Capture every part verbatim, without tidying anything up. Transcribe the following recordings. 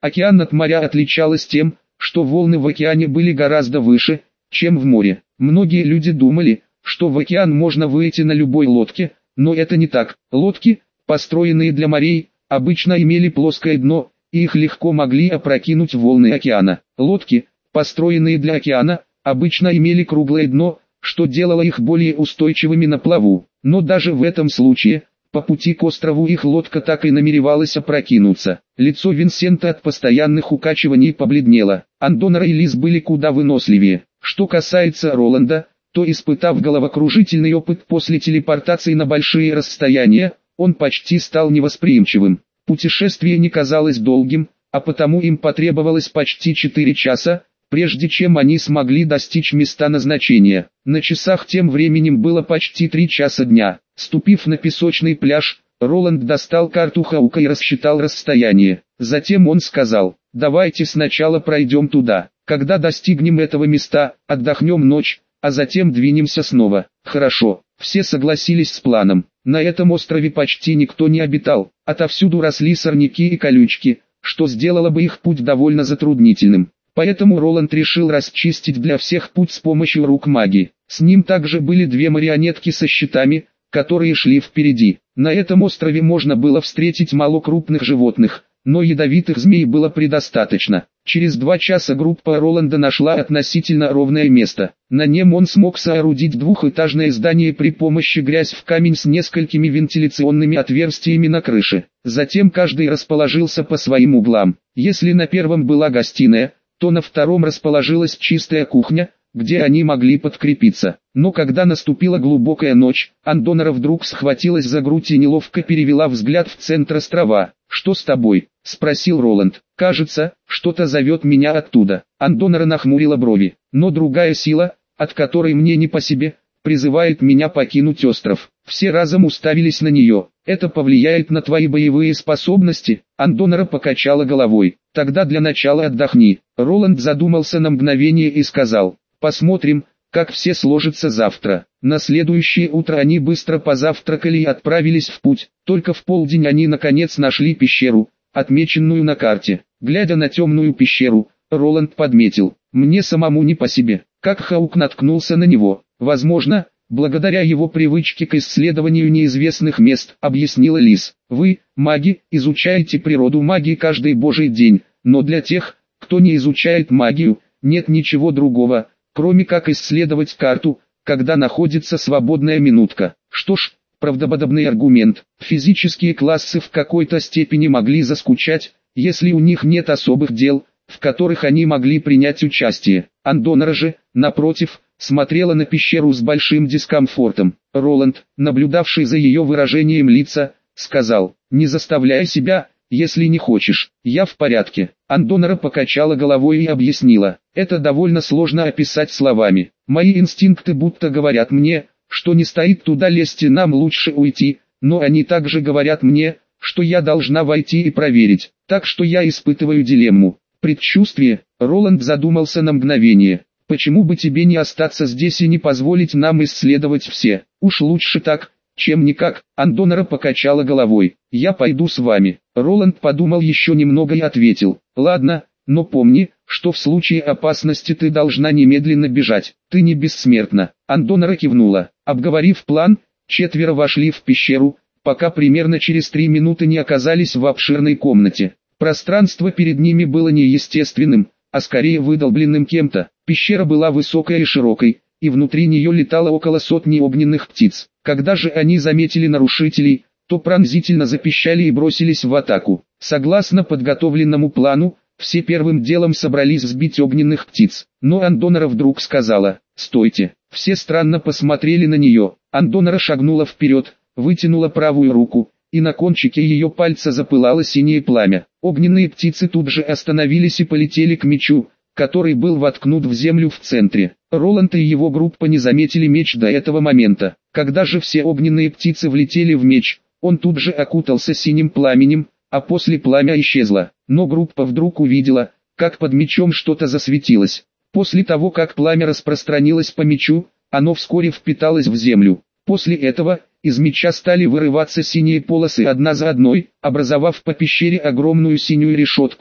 Океан от моря отличалось тем, что волны в океане были гораздо выше, чем в море. Многие люди думали, что в океан можно выйти на любой лодке, но это не так. Лодки, построенные для морей, обычно имели плоское дно, и их легко могли опрокинуть волны океана. Лодки, построенные для океана, обычно имели круглое дно, что делало их более устойчивыми на плаву. Но даже в этом случае, по пути к острову их лодка так и намеревалась опрокинуться. Лицо Винсента от постоянных укачиваний побледнело. Андонер и Лиз были куда выносливее. Что касается Роланда, то испытав головокружительный опыт после телепортации на большие расстояния, он почти стал невосприимчивым. Путешествие не казалось долгим, а потому им потребовалось почти четыре часа, прежде чем они смогли достичь места назначения. На часах тем временем было почти три часа дня. Ступив на песочный пляж, Роланд достал карту Хаука и рассчитал расстояние. Затем он сказал: «Давайте сначала пройдем туда. Когда достигнем этого места, отдохнем ночь, а затем двинемся снова». Хорошо, все согласились с планом. На этом острове почти никто не обитал, отовсюду росли сорняки и колючки, что сделало бы их путь довольно затруднительным. Поэтому Роланд решил расчистить для всех путь с помощью рук маги. С ним также были две марионетки со щитами, которые шли впереди. На этом острове можно было встретить мало крупных животных, но ядовитых змей было предостаточно. Через два часа группа Роланда нашла относительно ровное место. На нем он смог соорудить двухэтажное здание при помощи грязь в камень с несколькими вентиляционными отверстиями на крыше. Затем каждый расположился по своим углам. Если на первом была гостиная, то на втором расположилась чистая кухня, где они могли подкрепиться. Но когда наступила глубокая ночь, Андонера вдруг схватилась за грудь и неловко перевела взгляд в центр острова. «Что с тобой?» — спросил Роланд. «Кажется, что-то зовет меня оттуда». Андонера нахмурила брови. «Но другая сила, от которой мне не по себе, призывает меня покинуть остров». Все разом уставились на нее. «Это повлияет на твои боевые способности?» Андонера покачала головой. «Тогда для начала отдохни». Роланд задумался на мгновение и сказал: «Посмотрим, как все сложится завтра». На следующее утро они быстро позавтракали и отправились в путь. Только в полдень они наконец нашли пещеру, отмеченную на карте. Глядя на темную пещеру, Роланд подметил: «Мне самому не по себе». Как Хаук наткнулся на него. «Возможно, благодаря его привычке к исследованию неизвестных мест», объяснила Лиз. «Вы, маги, изучаете природу магии каждый божий день, но для тех, кто не изучает магию, нет ничего другого, кроме как исследовать карту, когда находится свободная минутка». Что ж, правдоподобный аргумент. Физические классы в какой-то степени могли заскучать, если у них нет особых дел, в которых они могли принять участие. Андонера же, напротив, смотрела на пещеру с большим дискомфортом. Роланд, наблюдавший за ее выражением лица, сказал: «Не заставляй себя, если не хочешь. Я в порядке». Андонера покачала головой и объяснила: «Это довольно сложно описать словами. Мои инстинкты будто говорят мне, что не стоит туда лезть и нам лучше уйти, но они также говорят мне, что я должна войти и проверить. Так что я испытываю дилемму». Предчувствие. Роланд задумался на мгновение. «Почему бы тебе не остаться здесь и не позволить нам исследовать все? Уж лучше так, чем никак». Андонера покачала головой. «Я пойду с вами». Роланд подумал еще немного и ответил: «Ладно, но помни, что в случае опасности ты должна немедленно бежать. Ты не бессмертна». Андонера кивнула. Обговорив план, четверо вошли в пещеру, пока примерно через три минуты не оказались в обширной комнате. Пространство перед ними было не естественным, а скорее выдолбленным кем-то. Пещера была высокой и широкой, и внутри нее летало около сотни огненных птиц. Когда же они заметили нарушителей, то пронзительно запищали и бросились в атаку. Согласно подготовленному плану, все первым делом собрались сбить огненных птиц. Но Андонера вдруг сказала: «Стойте!» Все странно посмотрели на нее. Андонера шагнула вперед, вытянула правую руку, и на кончике ее пальца запылало синее пламя. Огненные птицы тут же остановились и полетели к мечу, который был воткнут в землю в центре. Роланд и его группа не заметили меч до этого момента. Когда же все огненные птицы влетели в меч, он тут же окутался синим пламенем, а после пламя исчезло. Но группа вдруг увидела, как под мечом что-то засветилось. После того, как пламя распространилось по мечу, оно вскоре впиталось в землю. После этого из меча стали вырываться синие полосы одна за одной, образовав по пещере огромную синюю решетку,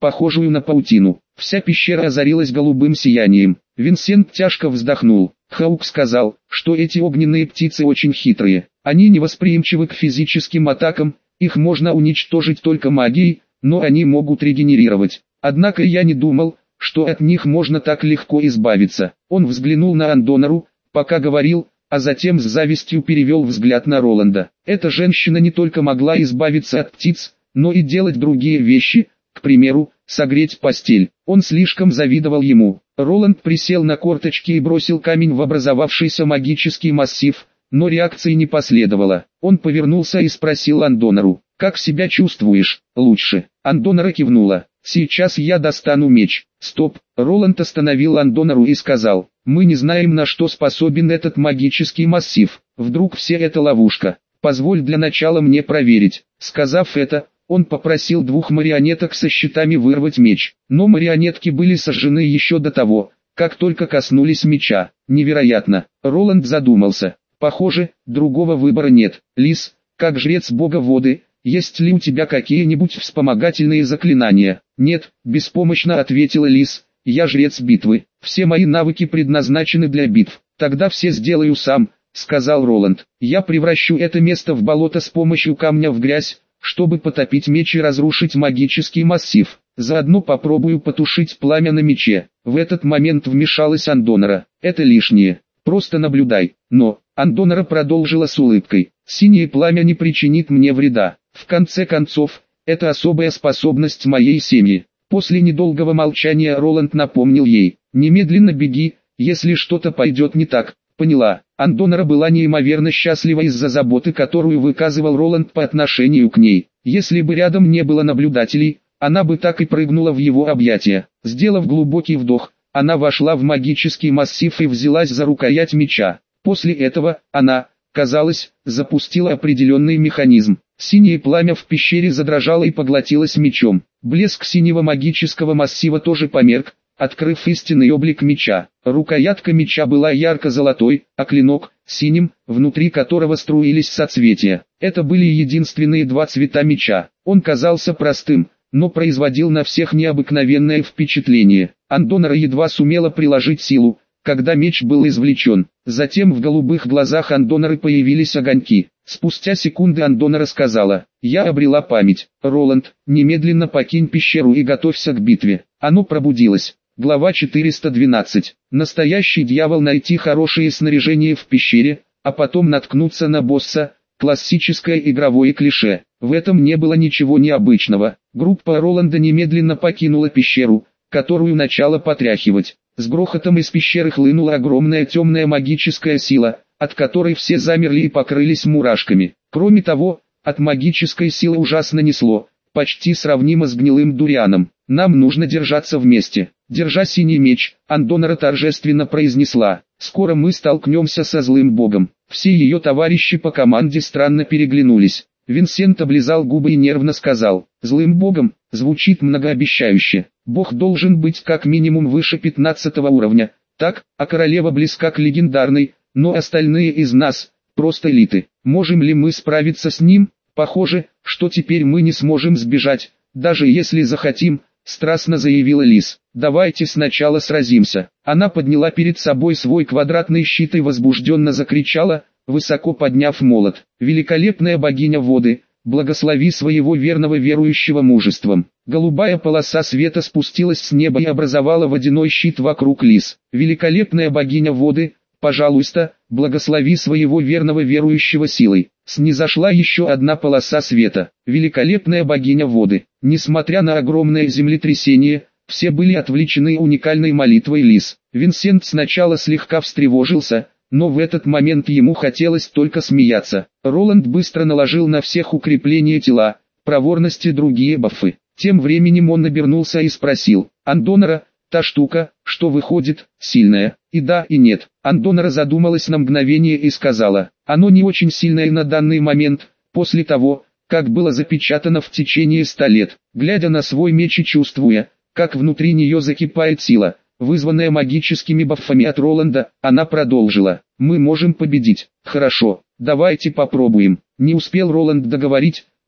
похожую на паутину. Вся пещера озарилась голубым сиянием. Винсент тяжко вздохнул. Хаук сказал, что эти огненные птицы очень хитрые. Они невосприимчивы к физическим атакам, их можно уничтожить только магией, но они могут регенерировать. Однако я не думал, что от них можно так легко избавиться. Он взглянул на Андонару, пока говорил, а затем с завистью перевел взгляд на Роланда. Эта женщина не только могла избавиться от птиц, но и делать другие вещи, к примеру, согреть постель. Он слишком завидовал ему. Роланд присел на корточки и бросил камень в образовавшийся магический массив, но реакции не последовало. Он повернулся и спросил Андонару: «Как себя чувствуешь?» «Лучше». Андонара кивнула. «Сейчас я достану меч». «Стоп!» Роланд остановил Андонару и сказал: «Мы не знаем, на что способен этот магический массив. Вдруг все это ловушка? Позволь для начала мне проверить». Сказав это, он попросил двух марионеток со щитами вырвать меч. Но марионетки были сожжены еще до того, как только коснулись меча. Невероятно. Роланд задумался. Похоже, другого выбора нет. Лис, как жрец бога воды, есть ли у тебя какие-нибудь вспомогательные заклинания? Нет, беспомощно ответила Лис. Я жрец битвы. Все мои навыки предназначены для битв. Тогда все сделаю сам, сказал Роланд. Я превращу это место в болото с помощью камня в грязь, чтобы потопить меч и разрушить магический массив. Заодно попробую потушить пламя на мече. В этот момент вмешалась Андонара. Это лишнее. Просто наблюдай. Но Андонара продолжила с улыбкой. Синее пламя не причинит мне вреда. В конце концов, это особая способность моей семьи. После недолгого молчания Роланд напомнил ей: немедленно беги, если что-то пойдет не так. Поняла. Андонара была неимоверно счастлива из-за заботы, которую выказывал Роланд по отношению к ней. Если бы рядом не было наблюдателей, она бы так и прыгнула в его объятия. Сделав глубокий вдох, она вошла в магический массив и взялась за рукоять меча. После этого, она, казалось, запустила определенный механизм. Синее пламя в пещере задрожало и поглотилось мечом. Блеск синего магического массива тоже померк, открыв истинный облик меча. Рукоятка меча была ярко-золотой, а клинок – синим, внутри которого струились соцветия. Это были единственные два цвета меча. Он казался простым, но производил на всех необыкновенное впечатление. Андонара едва сумела приложить силу, когда меч был извлечен. Затем в голубых глазах Андонары появились огоньки. Спустя секунды Андонара сказала: «Я обрела память. Роланд, немедленно покинь пещеру и готовься к битве». Оно пробудилось. Глава четыреста двенадцать. Настоящий дьявол: найти хорошее снаряжение в пещере, а потом наткнуться на босса. Классическое игровое клише. В этом не было ничего необычного. Группа Роланда немедленно покинула пещеру, которую начало потряхивать. С грохотом из пещеры хлынула огромная темная магическая сила, от которой все замерли и покрылись мурашками. Кроме того, от магической силы ужасно несло, почти сравнимо с гнилым дурианом. «Нам нужно держаться вместе». Держа синий меч, Андонара торжественно произнесла: «Скоро мы столкнемся со злым богом». Все ее товарищи по команде странно переглянулись. Винсент облизал губы и нервно сказал: «Злым богом» звучит многообещающе. Бог должен быть как минимум выше пятнадцатого уровня, так, а королева близка к легендарной, но остальные из нас – просто элиты. Можем ли мы справиться с ним? Похоже, что теперь мы не сможем сбежать, даже если захотим, страстно заявила Лис. «Давайте сначала сразимся». Она подняла перед собой свой квадратный щит и возбужденно закричала, высоко подняв молот: «Великолепная богиня воды, благослови своего верного верующего мужеством». Голубая полоса света спустилась с неба и образовала водяной щит вокруг Лис. «Великолепная богиня воды, пожалуйста, благослови своего верного верующего силой». Снизошла еще одна полоса света. «Великолепная богиня воды». Несмотря на огромное землетрясение, все были отвлечены уникальной молитвой Лис. Винсент сначала слегка встревожился, но в этот момент ему хотелось только смеяться. Роланд быстро наложил на всех укрепления тела, проворность и другие бафы. Тем временем он обернулся и спросил: «Андонара, та штука, что выходит, сильная?» «И да, и нет». Андонара задумалась на мгновение и сказала: «Оно не очень сильное на данный момент, после того, как было запечатано в течение ста лет». Глядя на свой меч и чувствуя, как внутри нее закипает сила, вызванная магическими бафами от Роланда, она продолжила: «Мы можем победить». «Хорошо, давайте попробуем». Не успел Роланд договорить,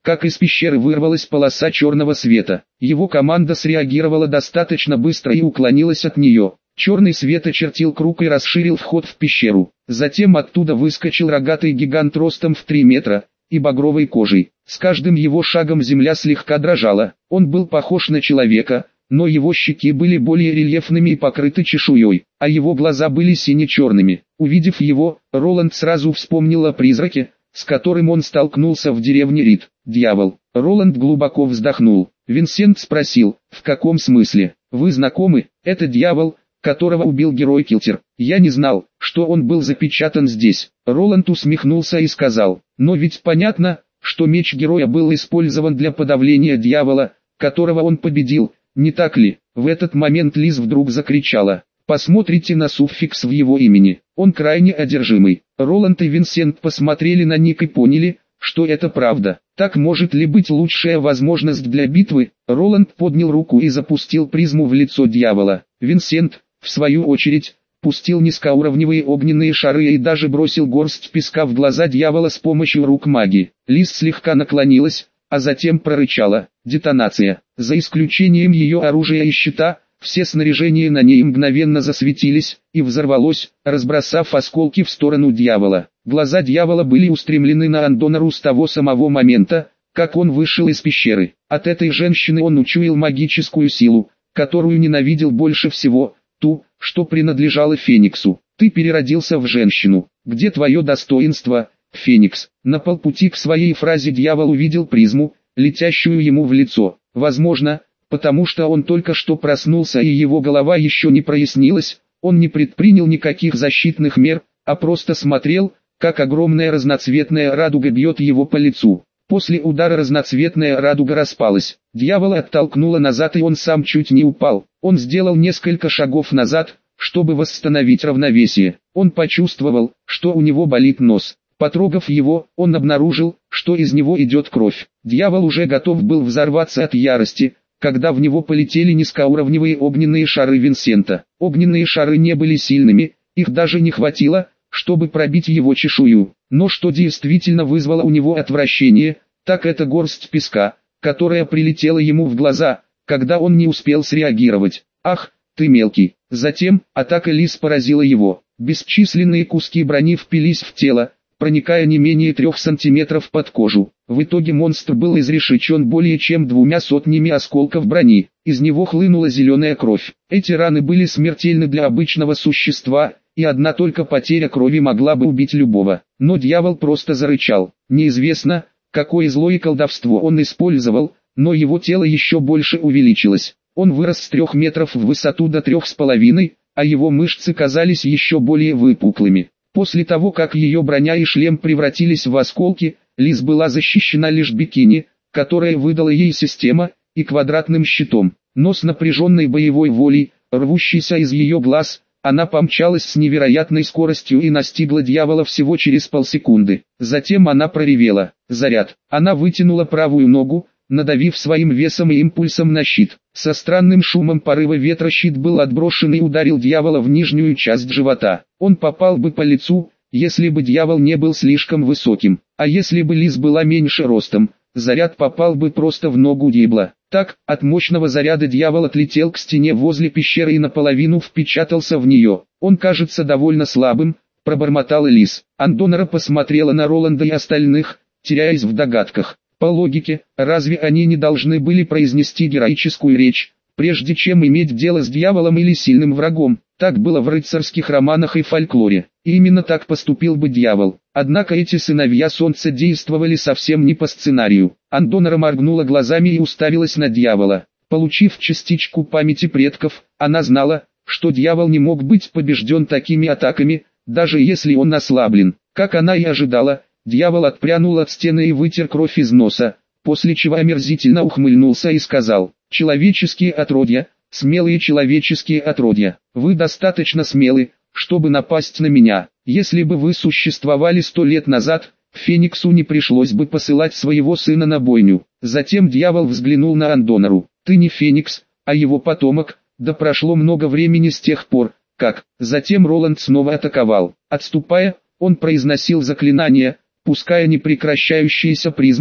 как из пещеры вырвалась полоса черного света. Его команда среагировала достаточно быстро и уклонилась от нее. Черный свет очертил круг и расширил вход в пещеру. Затем оттуда выскочил рогатый гигант ростом в три метра и багровой кожей. С каждым его шагом земля слегка дрожала. Он был похож на человека, но его щеки были более рельефными и покрыты чешуей, а его глаза были сине-черными. Увидев его, Роланд сразу вспомнил о призраке, с которым он столкнулся в деревне Рид. Дьявол. Роланд глубоко вздохнул. Винсент спросил: в каком смысле? Вы знакомы? Это дьявол, которого убил герой Килтер. Я не знал, что он был запечатан здесь. Роланд усмехнулся и сказал: но ведь понятно, что меч героя был использован для подавления дьявола, которого он победил, не так ли? В этот момент Лиз вдруг закричала: посмотрите на суффикс в его имени, он крайне одержимый. Роланд и Винсент посмотрели на Ник и поняли, что это правда. Так может ли быть лучшая возможность для битвы? Роланд поднял руку и запустил призму в лицо дьявола. Винсент, в свою очередь, пустил низкоуровневые огненные шары и даже бросил горсть песка в глаза дьявола с помощью рук маги. Лиз слегка наклонилась, а затем прорычала: детонация. За исключением ее оружия и щита, все снаряжения на ней мгновенно засветились и взорвалось, разбросав осколки в сторону дьявола. Глаза дьявола были устремлены на Андонару с того самого момента, как он вышел из пещеры. От этой женщины он учуял магическую силу, которую ненавидел больше всего, ту, что принадлежала Фениксу. Ты переродился в женщину. Где твое достоинство, Феникс? На полпути к своей фразе дьявол увидел призму, летящую ему в лицо. Возможно, потому что он только что проснулся и его голова еще не прояснилась, он не предпринял никаких защитных мер, а просто смотрел, как огромная разноцветная радуга бьет его по лицу. После удара разноцветная радуга распалась. Дьявола оттолкнуло назад и он сам чуть не упал. Он сделал несколько шагов назад, чтобы восстановить равновесие. Он почувствовал, что у него болит нос. Потрогав его, он обнаружил, что из него идет кровь. Дьявол уже готов был взорваться от ярости, когда в него полетели низкоуровневые огненные шары Винсента. Огненные шары не были сильными, их даже не хватило, чтобы пробить его чешую. Но что действительно вызвало у него отвращение, так это горсть песка, которая прилетела ему в глаза, когда он не успел среагировать. «Ах, ты мелкий!» Затем, атака Лиз поразила его. Бесчисленные куски брони впились в тело, проникая не менее трех сантиметров под кожу. В итоге монстр был изрешечен более чем двумя сотнями осколков брони. Из него хлынула зеленая кровь. Эти раны были смертельны для обычного существа, и одна только потеря крови могла бы убить любого. Но дьявол просто зарычал. Неизвестно, какое злое колдовство он использовал, но его тело еще больше увеличилось. Он вырос с трех метров в высоту до трех с половиной, а его мышцы казались еще более выпуклыми. После того, как ее броня и шлем превратились в осколки, Лиз была защищена лишь бикини, которое выдала ей система, и квадратным щитом. Но с напряженной боевой волей, рвущейся из ее глаз, она помчалась с невероятной скоростью и настигла дьявола всего через полсекунды. Затем она проревела: «Заряд!». Она вытянула правую ногу, надавив своим весом и импульсом на щит. Со странным шумом порыва ветра щит был отброшен и ударил дьявола в нижнюю часть живота. Он попал бы по лицу, если бы дьявол не был слишком высоким, а если бы Лиз была меньше ростом, заряд попал бы просто в ногу дьявола. Так, от мощного заряда дьявол отлетел к стене возле пещеры и наполовину впечатался в нее. «Он кажется довольно слабым», — пробормотала Лиз. Андонара посмотрела на Роланда и остальных, теряясь в догадках. По логике, разве они не должны были произнести героическую речь, прежде чем иметь дело с дьяволом или сильным врагом? Так было в рыцарских романах и фольклоре. И именно так поступил бы дьявол. Однако эти сыновья солнца действовали совсем не по сценарию. Андонара моргнула глазами и уставилась на дьявола. Получив частичку памяти предков, она знала, что дьявол не мог быть побежден такими атаками, даже если он ослаблен. Как она и ожидала, дьявол отпрянул от стены и вытер кровь из носа, после чего омерзительно ухмыльнулся и сказал: «Человеческие отродья, смелые человеческие отродья, вы достаточно смелы, чтобы напасть на меня. Если бы вы существовали сто лет назад, Фениксу не пришлось бы посылать своего сына на бойню». Затем дьявол взглянул на Андонару. «Ты не Феникс, а его потомок, да прошло много времени с тех пор, как...» Затем Роланд снова атаковал. Отступая, он произносил заклинания, пуская непрекращающиеся призмы,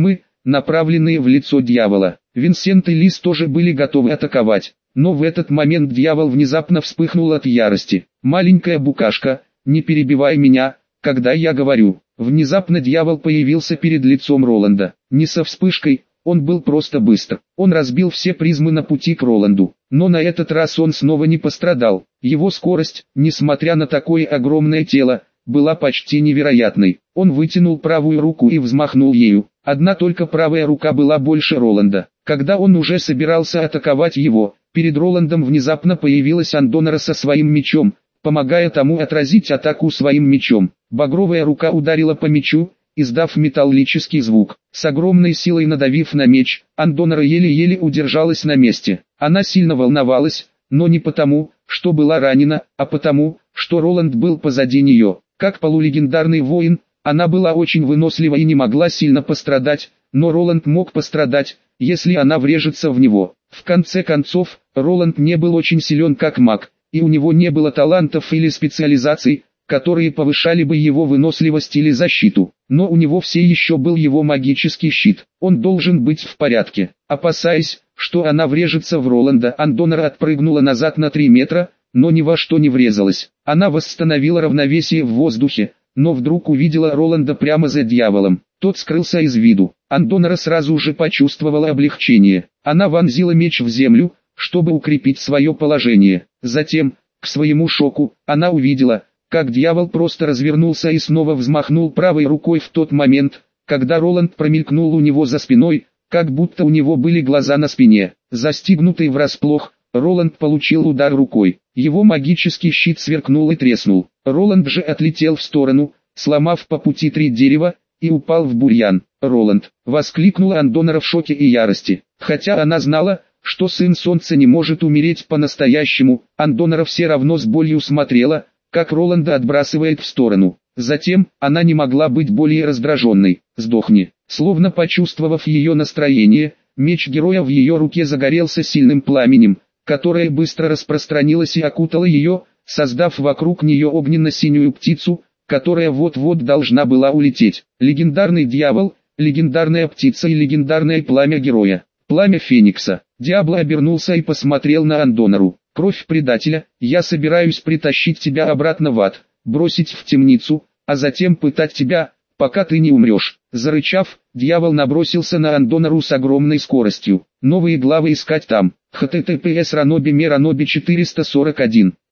направленные в лицо дьявола. Винсент и Лиз тоже были готовы атаковать, но в этот момент дьявол внезапно вспыхнул от ярости. «Маленькая букашка, не перебивай меня, когда я говорю». Внезапно дьявол появился перед лицом Роланда. Не со вспышкой, он был просто быстр. Он разбил все призмы на пути к Роланду, но на этот раз он снова не пострадал. Его скорость, несмотря на такое огромное тело, была почти невероятной. Он вытянул правую руку и взмахнул ею. Одна только правая рука была больше Роланда. Когда он уже собирался атаковать его, перед Роландом внезапно появилась Андонара со своим мечом, помогая тому отразить атаку своим мечом. Багровая рука ударила по мечу, издав металлический звук. С огромной силой надавив на меч, Андонара еле-еле удержалась на месте. Она сильно волновалась, но не потому, что была ранена, а потому, что Роланд был позади нее. Как полулегендарный воин, она была очень вынослива и не могла сильно пострадать, но Роланд мог пострадать, если она врежется в него. В конце концов, Роланд не был очень силен как маг, и у него не было талантов или специализаций, которые повышали бы его выносливость или защиту. Но у него все еще был его магический щит. Он должен быть в порядке. Опасаясь, что она врежется в Роланда, Андонара отпрыгнула назад на три метра, но ни во что не врезалась. Она восстановила равновесие в воздухе, но вдруг увидела Роланда прямо за дьяволом. Тот скрылся из виду. Андонара сразу же почувствовала облегчение. Она вонзила меч в землю, чтобы укрепить свое положение. Затем, к своему шоку, она увидела, как дьявол просто развернулся и снова взмахнул правой рукой в тот момент, когда Роланд промелькнул у него за спиной, как будто у него были глаза на спине. Застигнутый врасплох, Роланд получил удар рукой. Его магический щит сверкнул и треснул. Роланд же отлетел в сторону, сломав по пути три дерева, и упал в бурьян. «Роланд!» — воскликнула Андонара в шоке и ярости. Хотя она знала, что сын солнца не может умереть по-настоящему, Андонара все равно с болью смотрела, как Роланда отбрасывает в сторону. Затем, она не могла быть более раздраженной. «Сдохни!» Словно почувствовав ее настроение, меч героя в ее руке загорелся сильным пламенем, которое быстро распространилось и окутало ее, создав вокруг нее огненно-синюю птицу, которая вот-вот должна была улететь. Легендарный дьявол, легендарная птица и легендарное пламя героя. Пламя Феникса. Диабло обернулся и посмотрел на Андонару. «Кровь предателя, я собираюсь притащить тебя обратно в ад, бросить в темницу, а затем пытать тебя, пока ты не умрешь». Зарычав, дьявол набросился на Андонару с огромной скоростью. Новые главы искать там. эйч ти ти пи эс раноби ме раноби четыреста сорок один